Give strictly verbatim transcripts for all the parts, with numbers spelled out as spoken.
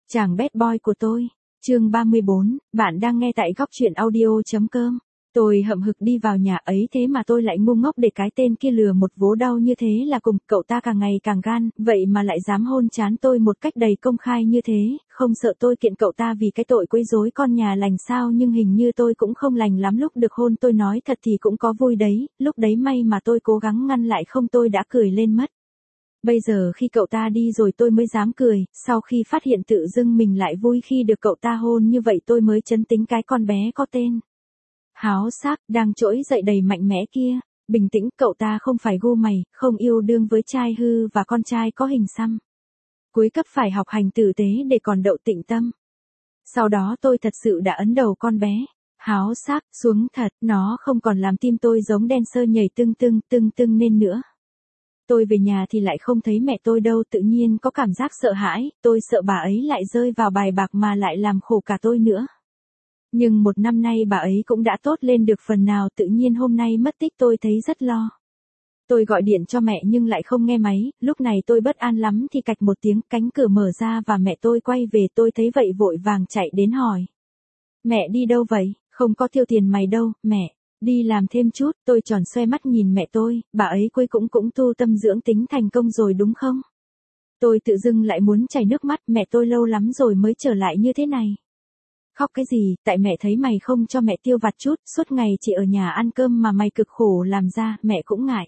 Chàng bad boy của tôi, chương ba mươi bốn, bạn đang nghe tại góc truyện audio.com. Tôi hậm hực đi vào nhà ấy thế mà tôi lại ngu ngốc để cái tên kia lừa một vố đau như thế là cùng, cậu ta càng ngày càng gan, vậy mà lại dám hôn trán tôi một cách đầy công khai như thế, không sợ tôi kiện cậu ta vì cái tội quấy rối con nhà lành sao, nhưng hình như tôi cũng không lành lắm lúc được hôn, tôi nói thật thì cũng có vui đấy, lúc đấy may mà tôi cố gắng ngăn lại không tôi đã cười lên mất. Bây giờ khi cậu ta đi rồi tôi mới dám cười, sau khi phát hiện tự dưng mình lại vui khi được cậu ta hôn như vậy tôi mới chấn tính cái con bé có tên háo sắc, đang trỗi dậy đầy mạnh mẽ kia. Bình tĩnh, cậu ta không phải gu mày, không yêu đương với trai hư và con trai có hình xăm. Cuối cấp phải học hành tử tế để còn đậu tịnh tâm. Sau đó tôi thật sự đã ấn đầu con bé háo sắc xuống thật, nó không còn làm tim tôi giống dancer nhảy tưng tưng tưng tưng nên nữa. Tôi về nhà thì lại không thấy mẹ tôi đâu, tự nhiên có cảm giác sợ hãi, tôi sợ bà ấy lại rơi vào bài bạc mà lại làm khổ cả tôi nữa. Nhưng một năm nay bà ấy cũng đã tốt lên được phần nào, tự nhiên hôm nay mất tích tôi thấy rất lo. Tôi gọi điện cho mẹ nhưng lại không nghe máy, lúc này tôi bất an lắm thì cạch một tiếng, cánh cửa mở ra và mẹ tôi quay về, tôi thấy vậy vội vàng chạy đến hỏi. Mẹ đi đâu vậy? Không có tiêu tiền mày đâu, mẹ. Đi làm thêm chút, tôi tròn xoe mắt nhìn mẹ tôi, bà ấy cuối cũng cũng tu tâm dưỡng tính thành công rồi đúng không? Tôi tự dưng lại muốn chảy nước mắt, mẹ tôi lâu lắm rồi mới trở lại như thế này. Khóc cái gì, tại mẹ thấy mày không cho mẹ tiêu vặt chút, suốt ngày chỉ ở nhà ăn cơm mà mày cực khổ làm ra, mẹ cũng ngại.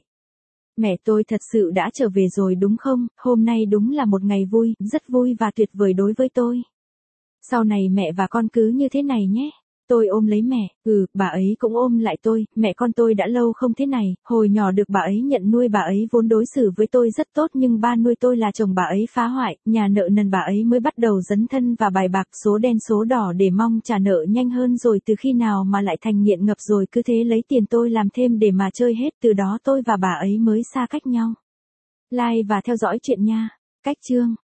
Mẹ tôi thật sự đã trở về rồi đúng không, hôm nay đúng là một ngày vui, rất vui và tuyệt vời đối với tôi. Sau này mẹ và con cứ như thế này nhé. Tôi ôm lấy mẹ, ừ, bà ấy cũng ôm lại tôi, mẹ con tôi đã lâu không thế này, hồi nhỏ được bà ấy nhận nuôi, bà ấy vốn đối xử với tôi rất tốt nhưng ba nuôi tôi là chồng bà ấy phá hoại, nhà nợ nần bà ấy mới bắt đầu dấn thân vào bài bạc số đen số đỏ để mong trả nợ nhanh hơn, rồi từ khi nào mà lại thành nghiện ngập rồi cứ thế lấy tiền tôi làm thêm để mà chơi hết, từ đó tôi và bà ấy mới xa cách nhau. Like và theo dõi chuyện nha. Cách chương